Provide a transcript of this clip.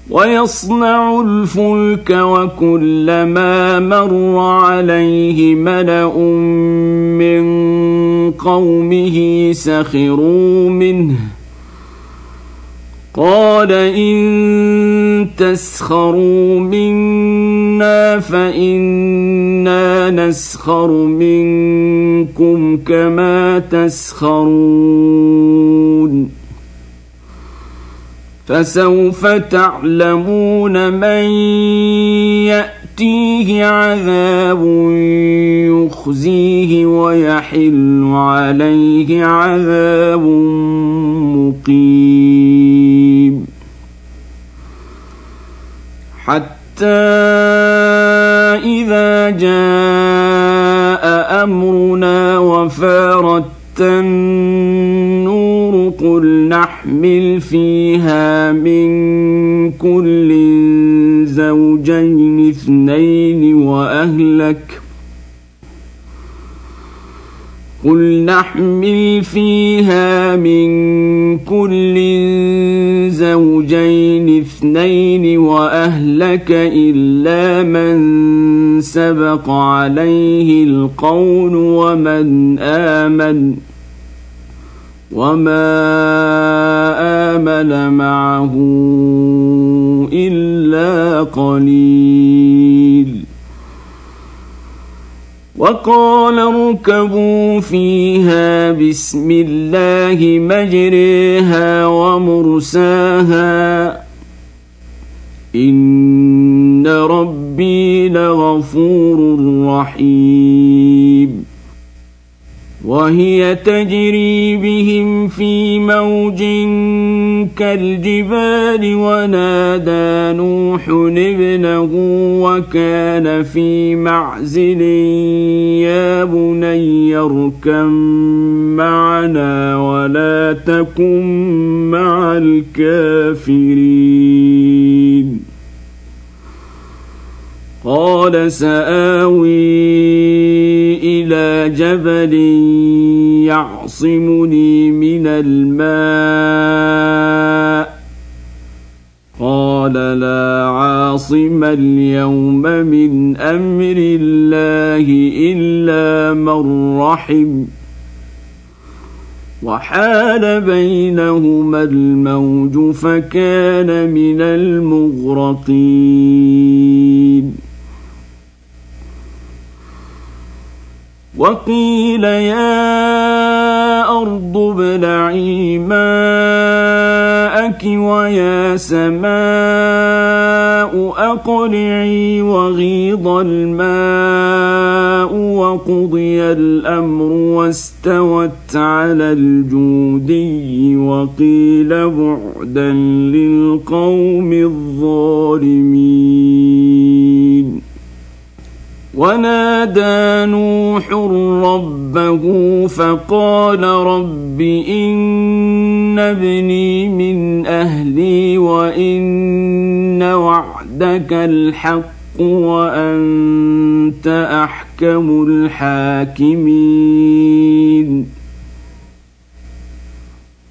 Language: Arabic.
ويصنع الفلك وكلما مر عليه ملأ من قومه سخروا منه قال إن تسخروا منا فإنا نسخر منكم كما تسخرون فسوف تعلمون من يأتيه عذاب يخزيه ويحل عليه عذاب مقيم حتى إذا جاء أمرنا وفارت النور قل نحمل فيها من كل زوجين اثنين وأهلك إلا من سبق عليه القول وما آمن معه إلا قليل وقال اركبوا فيها بسم الله مجريها ومرساها إن ربي لغفور رحيم وهي تجري بهم في موج كالجبال ونادى نوح ابنه وكان في معزل يا بني اركب معنا ولا تكن مع الكافرين قال سآوي إلى جبل يعصمني من الماء قال لا عاصم اليوم من أمر الله إلا من رحم وحال بينهما الموج فكان من المغرقين وقيل يا أرض ابلعي ماءك ويا سماء أقلعي وغيض الماء وقضي الأمر واستوت على الجودي وقيل بعدا للقوم الظالمين ونادى نوح ربه فقال رب إن ابني من أهلي وإن وعدك الحق وأنت أحكم الحاكمين